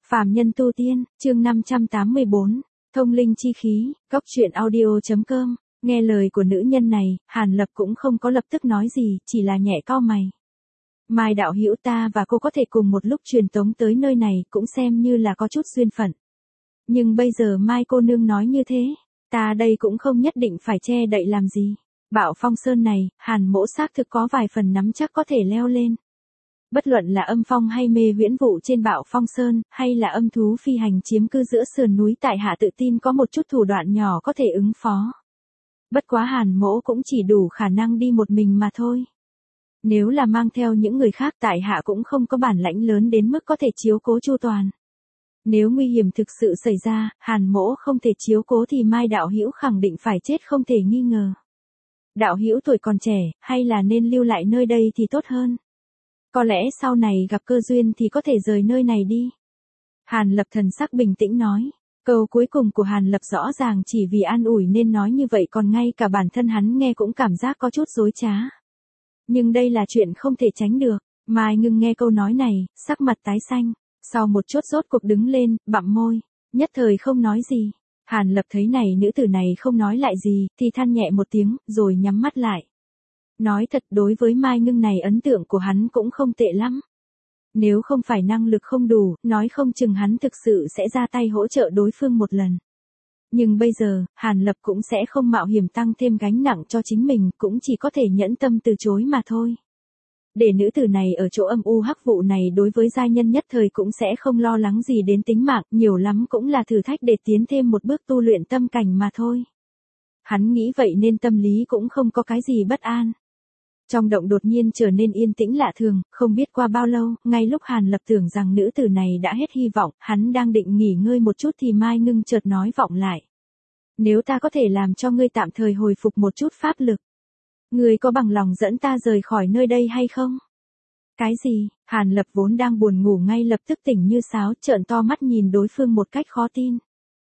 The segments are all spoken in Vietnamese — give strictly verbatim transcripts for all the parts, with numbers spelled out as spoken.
Phàm nhân tu tiên, chương năm trăm tám mươi bốn, thông linh chi khí, góc truyện audio.com, nghe lời của nữ nhân này, Hàn Lập cũng không có lập tức nói gì, chỉ là nhẹ cau mày. Mai đạo hữu, ta và cô có thể cùng một lúc truyền tống tới nơi này, cũng xem như là có chút duyên phận. Nhưng bây giờ Mai cô nương nói như thế, ta đây cũng không nhất định phải che đậy làm gì. Bạo Phong Sơn này, Hàn mỗ xác thực có vài phần nắm chắc có thể leo lên. Bất luận là âm phong hay mê huyễn vụ trên Bạo Phong Sơn, hay là âm thú phi hành chiếm cư giữa sườn núi, tại hạ tự tin có một chút thủ đoạn nhỏ có thể ứng phó. Bất quá Hàn mỗ cũng chỉ đủ khả năng đi một mình mà thôi. Nếu là mang theo những người khác, tại hạ cũng không có bản lãnh lớn đến mức có thể chiếu cố chu toàn. Nếu nguy hiểm thực sự xảy ra, Hàn mỗ không thể chiếu cố thì Mai đạo hữu khẳng định phải chết không thể nghi ngờ. Đạo hữu tuổi còn trẻ, hay là nên lưu lại nơi đây thì tốt hơn. Có lẽ sau này gặp cơ duyên thì có thể rời nơi này đi. Hàn Lập thần sắc bình tĩnh nói. Câu cuối cùng của Hàn Lập rõ ràng chỉ vì an ủi nên nói như vậy, còn ngay cả bản thân hắn nghe cũng cảm giác có chút dối trá. Nhưng đây là chuyện không thể tránh được. Mai Ngưng nghe câu nói này, sắc mặt tái xanh. Sau một chút rốt cuộc đứng lên, bặm môi, nhất thời không nói gì. Hàn Lập thấy này nữ tử này không nói lại gì, thì than nhẹ một tiếng, rồi nhắm mắt lại. Nói thật, đối với Mai Ngưng này ấn tượng của hắn cũng không tệ lắm. Nếu không phải năng lực không đủ, nói không chừng hắn thực sự sẽ ra tay hỗ trợ đối phương một lần. Nhưng bây giờ, Hàn Lập cũng sẽ không mạo hiểm tăng thêm gánh nặng cho chính mình, cũng chỉ có thể nhẫn tâm từ chối mà thôi. Để nữ tử này ở chỗ âm u hắc vụ này, đối với giai nhân nhất thời cũng sẽ không lo lắng gì đến tính mạng, nhiều lắm cũng là thử thách để tiến thêm một bước tu luyện tâm cảnh mà thôi. Hắn nghĩ vậy nên tâm lý cũng không có cái gì bất an. Trong động đột nhiên trở nên yên tĩnh lạ thường, không biết qua bao lâu, ngay lúc Hàn Lập tưởng rằng nữ tử này đã hết hy vọng, hắn đang định nghỉ ngơi một chút thì Mai Ngưng chợt nói vọng lại. Nếu ta có thể làm cho ngươi tạm thời hồi phục một chút pháp lực, ngươi có bằng lòng dẫn ta rời khỏi nơi đây hay không? Cái gì? Hàn Lập vốn đang buồn ngủ ngay lập tức tỉnh như sáo, trợn to mắt nhìn đối phương một cách khó tin.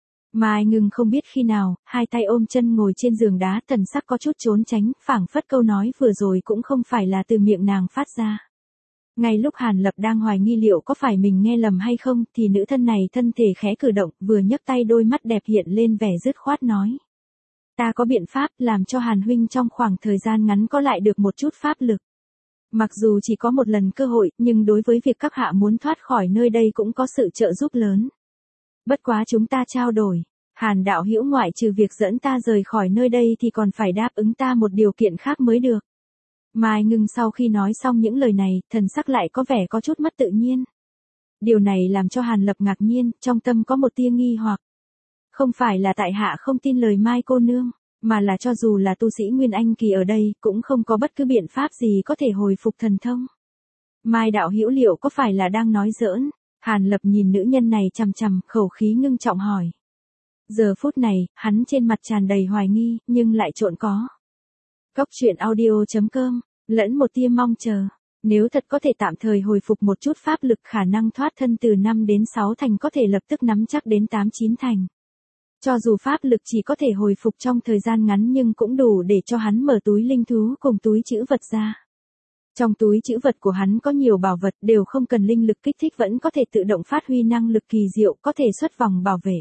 Mai Ngưng không biết khi nào, hai tay ôm chân ngồi trên giường đá, thần sắc có chút trốn tránh, phảng phất câu nói vừa rồi cũng không phải là từ miệng nàng phát ra. Ngay lúc Hàn Lập đang hoài nghi liệu có phải mình nghe lầm hay không, thì nữ thân này thân thể khẽ cử động, vừa nhấc tay đôi mắt đẹp hiện lên vẻ dứt khoát nói. Ta có biện pháp làm cho Hàn huynh trong khoảng thời gian ngắn có lại được một chút pháp lực. Mặc dù chỉ có một lần cơ hội, nhưng đối với việc các hạ muốn thoát khỏi nơi đây cũng có sự trợ giúp lớn. Bất quá chúng ta trao đổi, Hàn đạo hữu ngoại trừ việc dẫn ta rời khỏi nơi đây thì còn phải đáp ứng ta một điều kiện khác mới được. Mai Ngưng sau khi nói xong những lời này, thần sắc lại có vẻ có chút mất tự nhiên. Điều này làm cho Hàn Lập ngạc nhiên, trong tâm có một tia nghi hoặc. Không phải là tại hạ không tin lời Mai cô nương, mà là cho dù là tu sĩ Nguyên Anh kỳ ở đây, cũng không có bất cứ biện pháp gì có thể hồi phục thần thông. Mai đạo hữu liệu có phải là đang nói giỡn? Hàn Lập nhìn nữ nhân này chằm chằm, khẩu khí ngưng trọng hỏi. Giờ phút này, hắn trên mặt tràn đầy hoài nghi, nhưng lại trộn có. Góc truyện audio.com, lẫn một tia mong chờ. Nếu thật có thể tạm thời hồi phục một chút pháp lực, khả năng thoát thân từ năm đến sáu thành có thể lập tức nắm chắc đến tám chín thành. Cho dù pháp lực chỉ có thể hồi phục trong thời gian ngắn nhưng cũng đủ để cho hắn mở túi linh thú cùng túi trữ vật ra. Trong túi trữ vật của hắn có nhiều bảo vật đều không cần linh lực kích thích vẫn có thể tự động phát huy năng lực kỳ diệu, có thể xuất vòng bảo vệ.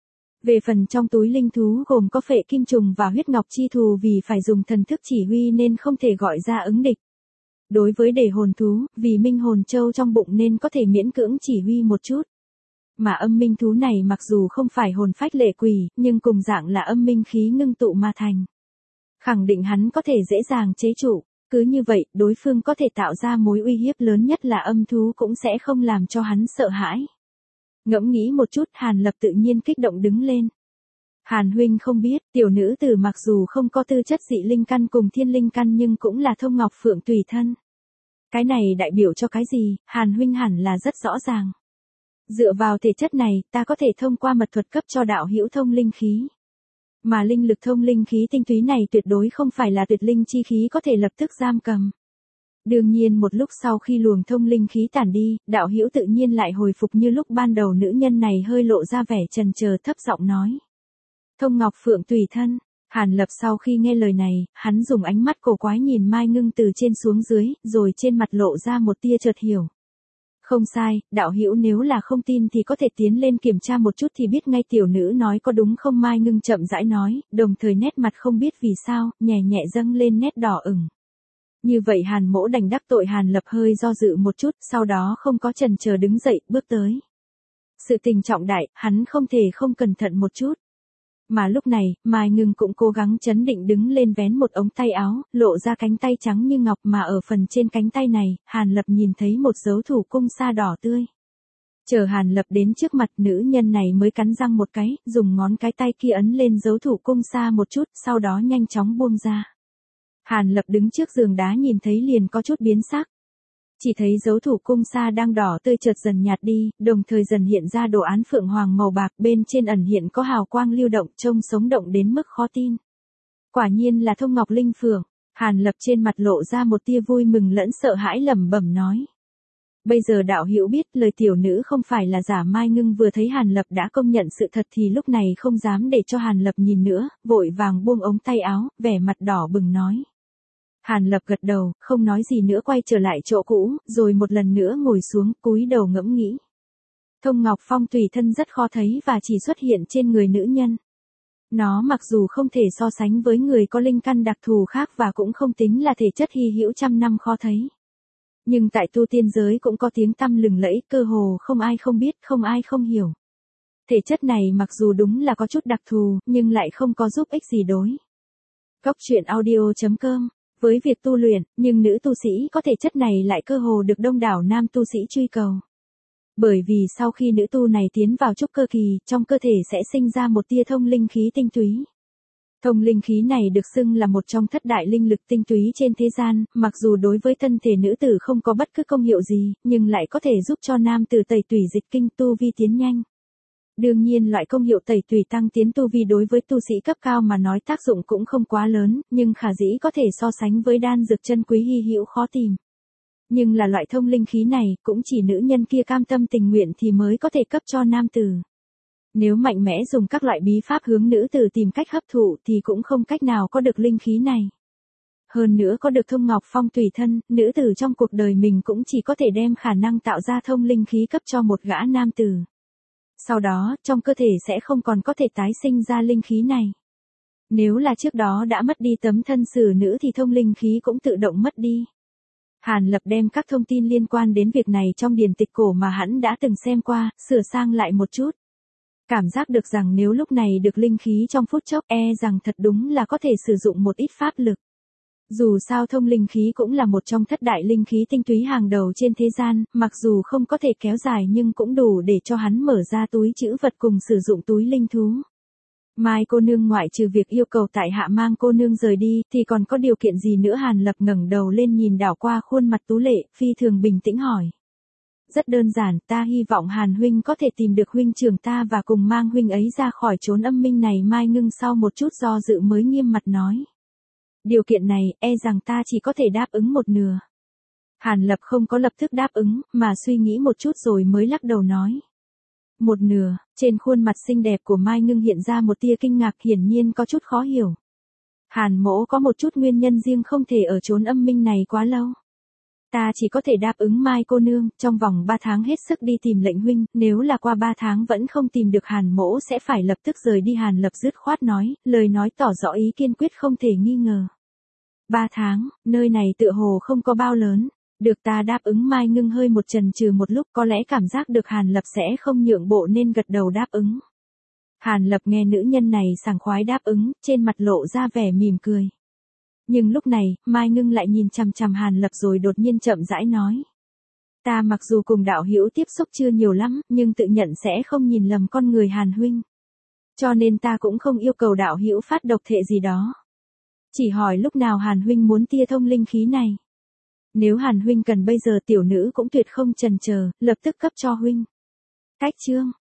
Về phần trong túi linh thú gồm có phệ kim trùng và huyết ngọc chi thù, vì phải dùng thần thức chỉ huy nên không thể gọi ra ứng địch. Đối với đề hồn thú, vì minh hồn châu trong bụng nên có thể miễn cưỡng chỉ huy một chút. Mà âm minh thú này mặc dù không phải hồn phách lệ quỷ, nhưng cùng dạng là âm minh khí ngưng tụ mà thành. Khẳng định hắn có thể dễ dàng chế trụ. Cứ như vậy, đối phương có thể tạo ra mối uy hiếp lớn nhất là âm thú cũng sẽ không làm cho hắn sợ hãi. Ngẫm nghĩ một chút, Hàn Lập tự nhiên kích động đứng lên. Hàn huynh không biết, tiểu nữ tử mặc dù không có tư chất dị linh căn cùng thiên linh căn nhưng cũng là thông ngọc phượng tùy thân. Cái này đại biểu cho cái gì, Hàn huynh hẳn là rất rõ ràng. Dựa vào thể chất này, ta có thể thông qua mật thuật cấp cho đạo hữu thông linh khí. Mà linh lực thông linh khí tinh túy này tuyệt đối không phải là tuyệt linh chi khí có thể lập tức giam cầm. Đương nhiên một lúc sau khi luồng thông linh khí tản đi, đạo hữu tự nhiên lại hồi phục như lúc ban đầu. Nữ nhân này hơi lộ ra vẻ chần chờ, thấp giọng nói. Thông ngọc phượng tùy thân. Hàn Lập sau khi nghe lời này, hắn dùng ánh mắt cổ quái nhìn Mai Ngưng từ trên xuống dưới, rồi trên mặt lộ ra một tia chợt hiểu. Không sai, đạo hữu nếu là không tin thì có thể tiến lên kiểm tra một chút thì biết ngay, tiểu nữ nói có đúng không? Mai Ngưng chậm rãi nói, đồng thời nét mặt không biết vì sao, nhẹ nhẹ dâng lên nét đỏ ửng. Như vậy Hàn Mỗ đành đắc tội. Hàn Lập hơi do dự một chút, sau đó không có chần chờ đứng dậy, bước tới. Sự tình trọng đại, hắn không thể không cẩn thận một chút. Mà lúc này, Mai Ngưng cũng cố gắng trấn định đứng lên vén một ống tay áo, lộ ra cánh tay trắng như ngọc, mà ở phần trên cánh tay này, Hàn Lập nhìn thấy một dấu thủ cung sa đỏ tươi. Chờ Hàn Lập đến trước mặt, nữ nhân này mới cắn răng một cái, dùng ngón cái tay kia ấn lên dấu thủ cung sa một chút, sau đó nhanh chóng buông ra. Hàn Lập đứng trước giường đá nhìn thấy liền có chút biến sắc. Chỉ thấy dấu thủ cung sa đang đỏ tươi chợt dần nhạt đi, đồng thời dần hiện ra đồ án phượng hoàng màu bạc, bên trên ẩn hiện có hào quang lưu động, trông sống động đến mức khó tin. Quả nhiên là thông ngọc linh phượng. Hàn Lập trên mặt lộ ra một tia vui mừng lẫn sợ hãi, lẩm bẩm nói. Bây giờ đạo hữu biết lời tiểu nữ không phải là giả. Mai Ngưng vừa thấy Hàn Lập đã công nhận sự thật thì lúc này không dám để cho Hàn Lập nhìn nữa, vội vàng buông ống tay áo, vẻ mặt đỏ bừng nói. Hàn Lập gật đầu, không nói gì nữa, quay trở lại chỗ cũ, rồi một lần nữa ngồi xuống, cúi đầu ngẫm nghĩ. Thông Ngọc Phong tùy thân rất khó thấy và chỉ xuất hiện trên người nữ nhân. Nó mặc dù không thể so sánh với người có linh căn đặc thù khác và cũng không tính là thể chất hy hữu trăm năm khó thấy. Nhưng tại tu tiên giới cũng có tiếng tăm lừng lẫy, cơ hồ không ai không biết, không ai không hiểu. Thể chất này mặc dù đúng là có chút đặc thù, nhưng lại không có giúp ích gì đối. Góc truyện audio chấm com. Với việc tu luyện, nhưng nữ tu sĩ có thể chất này lại cơ hồ được đông đảo nam tu sĩ truy cầu. Bởi vì sau khi nữ tu này tiến vào trúc cơ kỳ, trong cơ thể sẽ sinh ra một tia thông linh khí tinh túy. Thông linh khí này được xưng là một trong thất đại linh lực tinh túy trên thế gian, mặc dù đối với thân thể nữ tử không có bất cứ công hiệu gì, nhưng lại có thể giúp cho nam tử tẩy tủy dịch kinh, tu vi tiến nhanh. Đương nhiên loại công hiệu tẩy tủy tăng tiến tu vi đối với tu sĩ cấp cao mà nói tác dụng cũng không quá lớn, nhưng khả dĩ có thể so sánh với đan dược chân quý hy hữu khó tìm. Nhưng là loại thông linh khí này, cũng chỉ nữ nhân kia cam tâm tình nguyện thì mới có thể cấp cho nam tử. Nếu mạnh mẽ dùng các loại bí pháp hướng nữ tử tìm cách hấp thụ thì cũng không cách nào có được linh khí này. Hơn nữa có được thông ngọc phong tùy thân, nữ tử trong cuộc đời mình cũng chỉ có thể đem khả năng tạo ra thông linh khí cấp cho một gã nam tử. Sau đó, trong cơ thể sẽ không còn có thể tái sinh ra linh khí này. Nếu là trước đó đã mất đi tấm thân xử nữ thì thông linh khí cũng tự động mất đi. Hàn Lập đem các thông tin liên quan đến việc này trong điển tịch cổ mà hắn đã từng xem qua, sửa sang lại một chút. Cảm giác được rằng nếu lúc này được linh khí trong phút chốc, e rằng thật đúng là có thể sử dụng một ít pháp lực. Dù sao thông linh khí cũng là một trong thất đại linh khí tinh túy hàng đầu trên thế gian, mặc dù không có thể kéo dài nhưng cũng đủ để cho hắn mở ra túi trữ vật cùng sử dụng túi linh thú. Mai cô nương ngoại trừ việc yêu cầu tại hạ mang cô nương rời đi, thì còn có điều kiện gì nữa? Hàn Lập ngẩng đầu lên nhìn đảo qua khuôn mặt tú lệ, phi thường bình tĩnh hỏi. Rất đơn giản, ta hy vọng Hàn huynh có thể tìm được huynh trưởng ta và cùng mang huynh ấy ra khỏi chốn âm minh này. Mai Ngưng sau một chút do dự mới nghiêm mặt nói. Điều kiện này, e rằng ta chỉ có thể đáp ứng một nửa. Hàn Lập không có lập tức đáp ứng, mà suy nghĩ một chút rồi mới lắc đầu nói. Một nửa, trên khuôn mặt xinh đẹp của Mai Ngưng hiện ra một tia kinh ngạc, hiển nhiên có chút khó hiểu. Hàn mỗ có một chút nguyên nhân riêng không thể ở chốn âm minh này quá lâu. Ta chỉ có thể đáp ứng Mai cô nương, trong vòng ba tháng hết sức đi tìm lệnh huynh, nếu là qua ba tháng vẫn không tìm được Hàn mỗ sẽ phải lập tức rời đi. Hàn Lập dứt khoát nói, lời nói tỏ rõ ý kiên quyết không thể nghi ngờ. Ba tháng, nơi này tựa hồ không có bao lớn. Được, ta đáp ứng. Mai Ngưng hơi một chần chừ một lúc, có lẽ cảm giác được Hàn Lập sẽ không nhượng bộ nên gật đầu đáp ứng. Hàn Lập nghe nữ nhân này sảng khoái đáp ứng, trên mặt lộ ra vẻ mỉm cười. Nhưng lúc này, Mai Ngưng lại nhìn chằm chằm Hàn Lập rồi đột nhiên chậm rãi nói. Ta mặc dù cùng đạo hữu tiếp xúc chưa nhiều lắm, nhưng tự nhận sẽ không nhìn lầm con người Hàn huynh. Cho nên ta cũng không yêu cầu đạo hữu phát độc thệ gì đó. Chỉ hỏi lúc nào Hàn huynh muốn tia thông linh khí này. Nếu Hàn huynh cần bây giờ tiểu nữ cũng tuyệt không chần chờ, lập tức cấp cho huynh. Cách chương.